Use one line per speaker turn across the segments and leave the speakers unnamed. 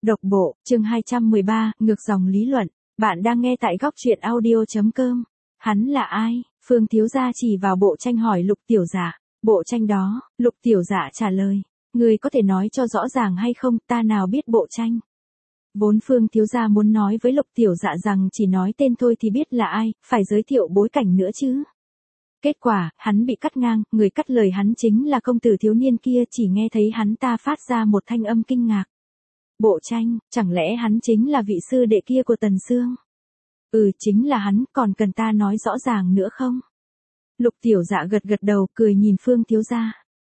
Độc bộ, chương 213, ngược dòng lý luận. Bạn đang nghe tại góc truyện audio.com. Hắn là ai? Phương thiếu gia chỉ vào bộ tranh hỏi Lục tiểu dạ. Bộ tranh đó, Lục tiểu dạ trả lời. Người có thể nói cho rõ ràng hay không, ta nào biết bộ tranh. Vốn Phương thiếu gia muốn nói với Lục tiểu dạ rằng chỉ nói tên thôi thì biết là ai, phải giới thiệu bối cảnh nữa chứ. Kết quả, hắn bị cắt ngang, người cắt lời hắn chính là công tử thiếu niên kia, chỉ nghe thấy hắn ta phát ra một thanh âm kinh ngạc. Bộ tranh, chẳng lẽ hắn chính là vị sư đệ kia của Tần Sương? Ừ, chính là hắn, còn cần ta nói rõ ràng nữa không? Lục tiểu dạ gật gật đầu, cười nhìn Phương thiếu gia.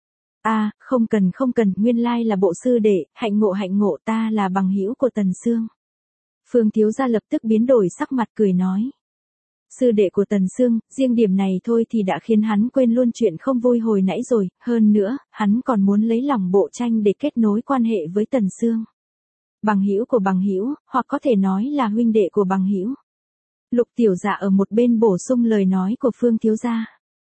À, không cần, nguyên lai là bộ sư đệ, hạnh ngộ, ta là bằng hữu của Tần Sương. Phương thiếu gia lập tức biến đổi sắc mặt cười nói. Sư đệ của Tần Sương, riêng điểm này thôi thì đã khiến hắn quên luôn chuyện không vui hồi nãy rồi, hơn nữa, hắn còn muốn lấy lòng bộ tranh để kết nối quan hệ với Tần Sương. Bằng hữu của bằng hữu, hoặc có thể nói là huynh đệ của bằng hữu. Lục tiểu dạ ở một bên bổ sung lời nói của Phương thiếu gia.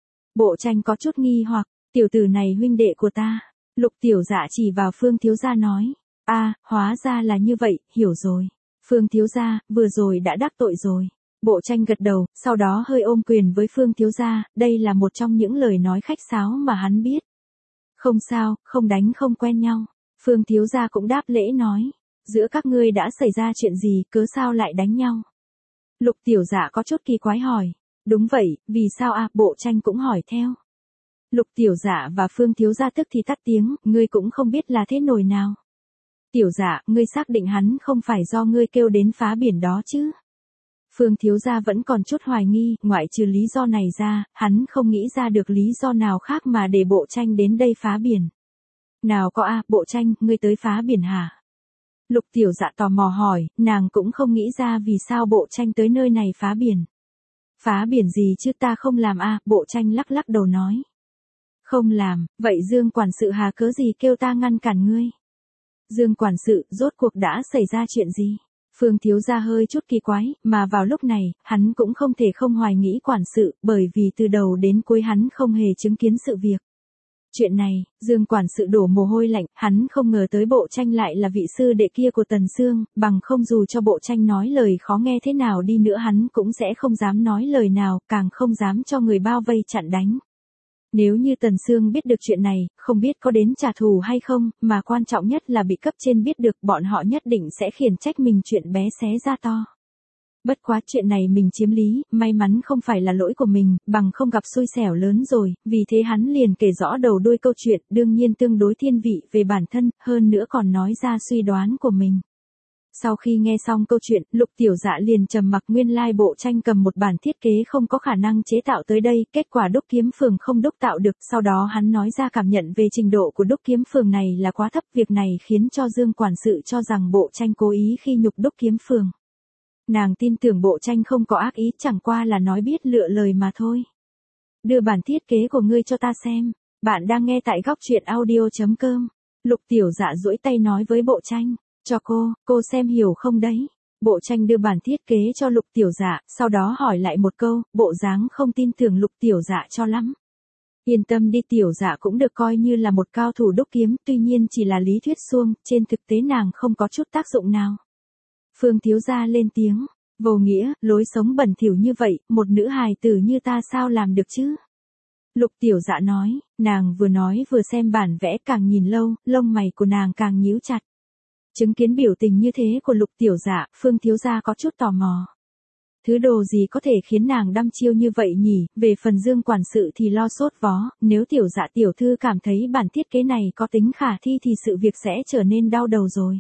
Bộ tranh có chút nghi hoặc, tiểu tử này huynh đệ của ta. Lục tiểu dạ chỉ vào Phương thiếu gia nói. À, hóa ra là như vậy, hiểu rồi. Phương thiếu gia, vừa rồi đã đắc tội rồi. Bộ tranh gật đầu, sau đó hơi ôm quyền với Phương thiếu gia, đây là một trong những lời nói khách sáo mà hắn biết. Không sao, không đánh không quen nhau. Phương thiếu gia cũng đáp lễ nói. Giữa các ngươi đã xảy ra chuyện gì, cớ sao lại đánh nhau? Lục tiểu dạ có chút kỳ quái hỏi. Đúng vậy, vì sao à, bộ tranh cũng hỏi theo. Lục tiểu dạ và Phương thiếu gia tức thì tắt tiếng, ngươi cũng không biết là thế nổi nào. Tiểu dạ, ngươi xác định hắn không phải do ngươi kêu đến phá biển đó chứ? Phương thiếu gia vẫn còn chút hoài nghi, ngoại trừ lý do này ra, hắn không nghĩ ra được lý do nào khác mà để bộ tranh đến đây phá biển. Nào có à, bộ tranh, ngươi tới phá biển hả? Lục tiểu dạ tò mò hỏi, nàng cũng không nghĩ ra vì sao bộ tranh tới nơi này phá biển. Phá biển gì chứ ta không làm à, bộ tranh lắc lắc đầu nói. Không làm, vậy Dương quản sự hà cớ gì kêu ta ngăn cản ngươi? Dương quản sự, rốt cuộc đã xảy ra chuyện gì? Phương thiếu gia hơi chút kỳ quái, mà vào lúc này, hắn cũng không thể không hoài nghĩ quản sự, bởi vì từ đầu đến cuối hắn không hề chứng kiến sự việc. Chuyện này, Dương quản sự đổ mồ hôi lạnh, hắn không ngờ tới bộ tranh lại là vị sư đệ kia của Tần Sương, bằng không dù cho bộ tranh nói lời khó nghe thế nào đi nữa hắn cũng sẽ không dám nói lời nào, càng không dám cho người bao vây chặn đánh. Nếu như Tần Sương biết được chuyện này, không biết có đến trả thù hay không, mà quan trọng nhất là bị cấp trên biết được, bọn họ nhất định sẽ khiển trách mình chuyện bé xé ra to. Bất quá chuyện này mình chiếm lý, may mắn không phải là lỗi của mình, bằng không gặp xui xẻo lớn rồi, vì thế hắn liền kể rõ đầu đuôi câu chuyện, đương nhiên tương đối thiên vị về bản thân, hơn nữa còn nói ra suy đoán của mình. Sau khi nghe xong câu chuyện, Lục tiểu dạ liền trầm mặc, nguyên lai bộ tranh cầm một bản thiết kế không có khả năng chế tạo tới đây, kết quả Đúc Kiếm Phường không đúc tạo được, sau đó hắn nói ra cảm nhận về trình độ của Đúc Kiếm Phường này là quá thấp, việc này khiến cho Dương quản sự cho rằng bộ tranh cố ý khi nhục Đúc Kiếm Phường. Nàng tin tưởng bộ tranh không có ác ý, chẳng qua là nói biết lựa lời mà thôi. Đưa bản thiết kế của ngươi cho ta xem. Bạn đang nghe tại góc truyện audio.com. Lục tiểu dạ duỗi tay nói với bộ tranh. Cho cô xem hiểu không đấy? Bộ tranh đưa bản thiết kế cho Lục tiểu dạ, sau đó hỏi lại một câu, bộ dáng không tin tưởng Lục tiểu dạ cho lắm. Yên tâm đi, tiểu dạ cũng được coi như là một cao thủ đúc kiếm, tuy nhiên chỉ là lý thuyết suông, trên thực tế nàng không có chút tác dụng nào. Phương thiếu gia lên tiếng, vô nghĩa, lối sống bẩn thỉu như vậy, một nữ hài tử như ta sao làm được chứ? Lục tiểu dạ nói, nàng vừa nói vừa xem bản vẽ, càng nhìn lâu, lông mày của nàng càng nhíu chặt. Chứng kiến biểu tình như thế của Lục tiểu dạ, Phương thiếu gia có chút tò mò. Thứ đồ gì có thể khiến nàng đăm chiêu như vậy nhỉ? Về phần Dương quản sự thì lo sốt vó, nếu tiểu dạ tiểu thư cảm thấy bản thiết kế này có tính khả thi thì sự việc sẽ trở nên đau đầu rồi.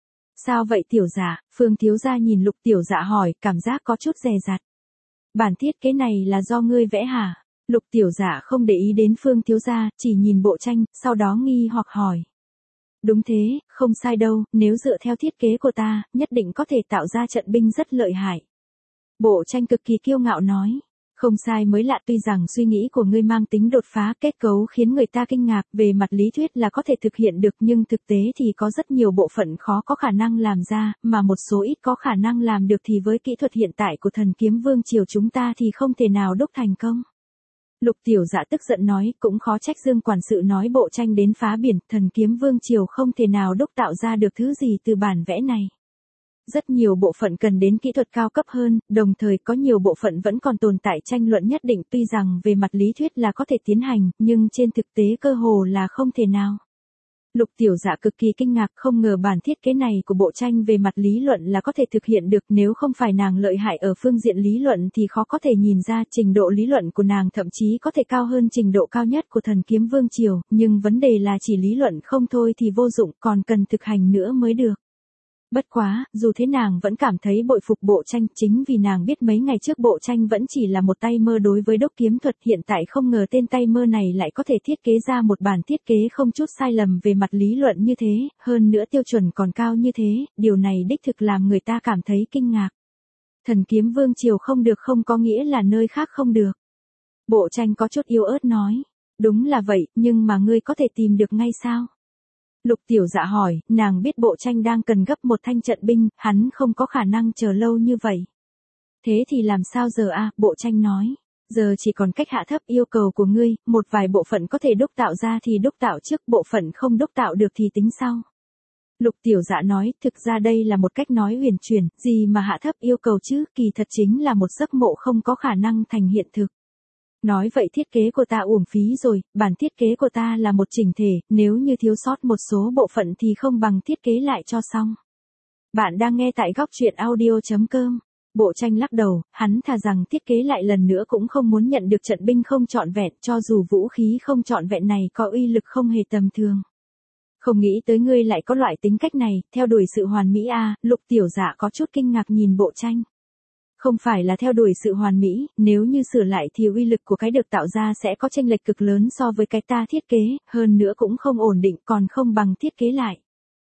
Sao vậy tiểu dạ? Phương thiếu gia nhìn Lục tiểu dạ hỏi, cảm giác có chút dè dặt. Bản thiết kế này là do ngươi vẽ hả? Lục tiểu dạ không để ý đến Phương thiếu gia, chỉ nhìn bộ tranh, sau đó nghi hoặc hỏi. Đúng thế, không sai đâu, nếu dựa theo thiết kế của ta, nhất định có thể tạo ra trận binh rất lợi hại. Bộ tranh cực kỳ kiêu ngạo nói. Không sai mới lạ, tuy rằng suy nghĩ của ngươi mang tính đột phá, kết cấu khiến người ta kinh ngạc, về mặt lý thuyết là có thể thực hiện được, nhưng thực tế thì có rất nhiều bộ phận khó có khả năng làm ra, mà một số ít có khả năng làm được thì với kỹ thuật hiện tại của Thần Kiếm Vương triều chúng ta thì không thể nào đúc thành công. Lục Tiểu Dạ tức giận nói, cũng khó trách Dương quản sự nói bộ tranh đến phá biển, thần kiếm vương triều không thể nào đúc tạo ra được thứ gì từ bản vẽ này. Rất nhiều bộ phận cần đến kỹ thuật cao cấp hơn, đồng thời có nhiều bộ phận vẫn còn tồn tại tranh luận nhất định, tuy rằng về mặt lý thuyết là có thể tiến hành, nhưng trên thực tế cơ hồ là không thể nào. Lục Tiểu Dạ cực kỳ kinh ngạc, không ngờ bản thiết kế này của bộ tranh về mặt lý luận là có thể thực hiện được, nếu không phải nàng lợi hại ở phương diện lý luận thì khó có thể nhìn ra trình độ lý luận của nàng thậm chí có thể cao hơn trình độ cao nhất của thần kiếm vương triều, nhưng vấn đề là chỉ lý luận không thôi thì vô dụng, còn cần thực hành nữa mới được. Bất quá, dù thế nàng vẫn cảm thấy bội phục bộ tranh, chính vì nàng biết mấy ngày trước bộ tranh vẫn chỉ là một tay mơ đối với đúc kiếm thuật, hiện tại không ngờ tên tay mơ này lại có thể thiết kế ra một bản thiết kế không chút sai lầm về mặt lý luận như thế, hơn nữa tiêu chuẩn còn cao như thế, điều này đích thực làm người ta cảm thấy kinh ngạc. Thần kiếm vương triều không được không có nghĩa là nơi khác không được. Bộ tranh có chút yếu ớt nói, đúng là vậy, nhưng mà ngươi có thể tìm được ngay sao? Lục Tiểu Dạ hỏi, nàng biết bộ tranh đang cần gấp một thanh trận binh, hắn không có khả năng chờ lâu như vậy. Thế thì làm sao giờ a? Bộ tranh nói, giờ chỉ còn cách hạ thấp yêu cầu của ngươi, một vài bộ phận có thể đúc tạo ra thì đúc tạo trước, bộ phận không đúc tạo được thì tính sau. Lục Tiểu Dạ nói, thực ra đây là một cách nói huyền chuyển, gì mà hạ thấp yêu cầu chứ, kỳ thật chính là một giấc mộ không có khả năng thành hiện thực. Nói vậy thiết kế của ta uổng phí rồi, bản thiết kế của ta là một chỉnh thể, nếu như thiếu sót một số bộ phận thì không bằng thiết kế lại cho xong. Bạn đang nghe tại góc truyện audio.com. Bộ tranh lắc đầu, hắn thà rằng thiết kế lại lần nữa cũng không muốn nhận được trận binh không trọn vẹn, cho dù vũ khí không trọn vẹn này có uy lực không hề tầm thường. Không nghĩ tới ngươi lại có loại tính cách này, theo đuổi sự hoàn mỹ a. Lục Tiểu Dạ có chút kinh ngạc nhìn bộ tranh. Không phải là theo đuổi sự hoàn mỹ, nếu như sửa lại thì uy lực của cái được tạo ra sẽ có chênh lệch cực lớn so với cái ta thiết kế, hơn nữa cũng không ổn định, còn không bằng thiết kế lại.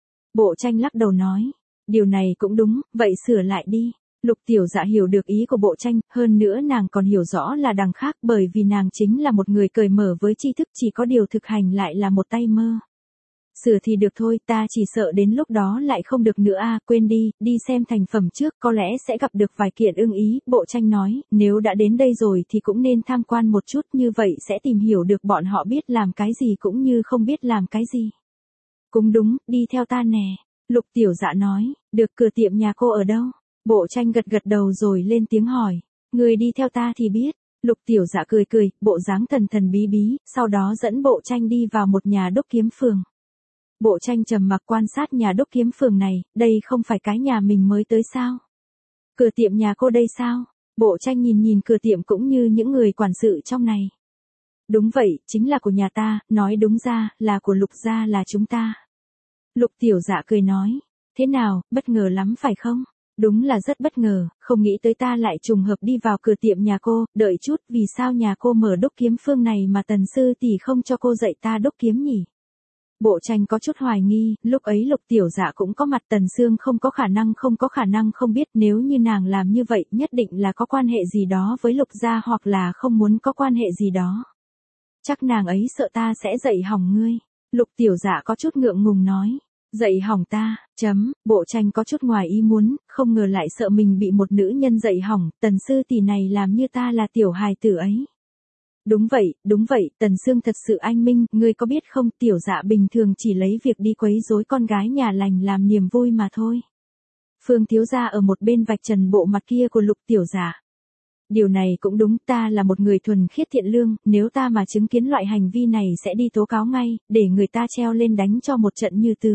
Bộ tranh lắc đầu nói, điều này cũng đúng, vậy sửa lại đi. Lục Tiểu Dạ hiểu được ý của bộ tranh, hơn nữa nàng còn hiểu rõ là đằng khác, bởi vì nàng chính là một người cởi mở với tri thức, chỉ có điều thực hành lại là một tay mơ. Sửa thì được thôi, ta chỉ sợ đến lúc đó lại không được nữa a. Quên đi, đi xem thành phẩm trước, có lẽ sẽ gặp được vài kiện ưng ý. Bộ tranh nói, nếu đã đến đây rồi thì cũng nên tham quan một chút, như vậy sẽ tìm hiểu được bọn họ biết làm cái gì cũng như không biết làm cái gì. Cũng đúng, đi theo ta nè. Lục Tiểu Dạ nói, được, cửa tiệm nhà cô ở đâu? Bộ tranh gật gật đầu rồi lên tiếng hỏi, người đi theo ta thì biết. Lục Tiểu Dạ cười cười, bộ dáng thần thần bí bí, sau đó dẫn bộ tranh đi vào một nhà đúc kiếm phường. Bộ tranh trầm mặc quan sát nhà đúc kiếm phường này, đây không phải cái nhà mình mới tới sao? Cửa tiệm nhà cô đây sao? Bộ tranh nhìn cửa tiệm cũng như những người quản sự trong này. Đúng vậy, chính là của nhà ta, nói đúng ra, là của Lục gia, là chúng ta. Lục Tiểu Dạ cười nói, thế nào, bất ngờ lắm phải không? Đúng là rất bất ngờ, không nghĩ tới ta lại trùng hợp đi vào cửa tiệm nhà cô, đợi chút, vì sao nhà cô mở đúc kiếm phường này mà Tần sư tỷ không cho cô dạy ta đúc kiếm nhỉ? Bộ tranh có chút hoài nghi, lúc ấy Lục Tiểu Dạ cũng có mặt, Tần Sương không có khả năng không biết, nếu như nàng làm như vậy nhất định là có quan hệ gì đó với Lục gia hoặc là không muốn có quan hệ gì đó. Chắc nàng ấy sợ ta sẽ dạy hỏng ngươi. Lục Tiểu Dạ có chút ngượng ngùng nói, dạy hỏng ta, bộ tranh có chút ngoài ý muốn, không ngờ lại sợ mình bị một nữ nhân dạy hỏng, Tần sư tỷ này làm như ta là tiểu hài tử ấy. Đúng vậy, Tần Sương thật sự anh minh, ngươi có biết không, Tiểu Dạ bình thường chỉ lấy việc đi quấy rối con gái nhà lành làm niềm vui mà thôi. Phương thiếu gia ở một bên vạch trần bộ mặt kia của Lục Tiểu Dạ. Điều này cũng đúng, ta là một người thuần khiết thiện lương, nếu ta mà chứng kiến loại hành vi này sẽ đi tố cáo ngay, để người ta treo lên đánh cho một trận như từ.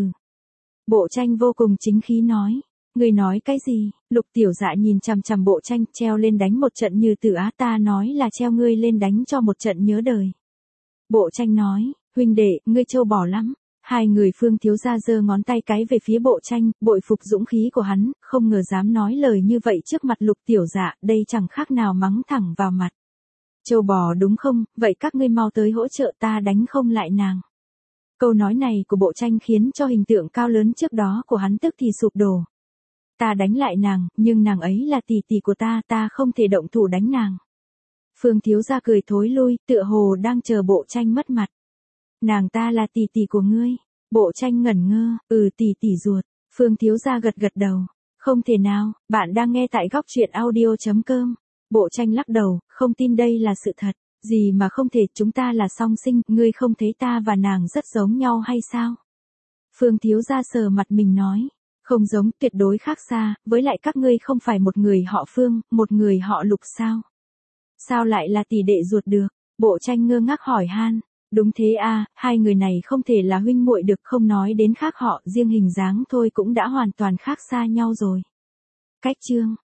Bộ tranh vô cùng chính khí nói. Ngươi nói cái gì? Lục Tiểu Dạ nhìn chằm chằm bộ tranh, treo lên đánh một trận như từ á, ta nói là treo ngươi lên đánh cho một trận nhớ đời. Bộ tranh nói, huynh đệ, ngươi trâu bò lắm. Hai người Phương thiếu gia giơ ngón tay cái về phía bộ tranh, bội phục dũng khí của hắn, không ngờ dám nói lời như vậy trước mặt Lục Tiểu Dạ, đây chẳng khác nào mắng thẳng vào mặt. Trâu bò đúng không, vậy các ngươi mau tới hỗ trợ ta đánh không lại nàng. Câu nói này của bộ tranh khiến cho hình tượng cao lớn trước đó của hắn tức thì sụp đổ. Ta đánh lại nàng, nhưng nàng ấy là tỷ tỷ của ta, ta không thể động thủ đánh nàng. Phương thiếu gia cười thối lui, tựa hồ đang chờ bộ tranh mất mặt. Nàng ta là tỷ tỷ của ngươi. Bộ tranh ngẩn ngơ, tỷ tỷ ruột. Phương thiếu gia gật gật đầu. Không thể nào, bạn đang nghe tại góc truyện audio.com. Bộ tranh lắc đầu, không tin đây là sự thật. Gì mà không thể, chúng ta là song sinh, ngươi không thấy ta và nàng rất giống nhau hay sao? Phương thiếu gia sờ mặt mình nói. Không giống, tuyệt đối khác xa, với lại các ngươi không phải một người họ Phương, một người họ Lục sao? Sao lại là tỷ đệ ruột được? Bộ tranh ngơ ngác hỏi han. Đúng thế a, hai người này không thể là huynh muội được, không nói đến khác họ, riêng hình dáng thôi cũng đã hoàn toàn khác xa nhau rồi. Cách chương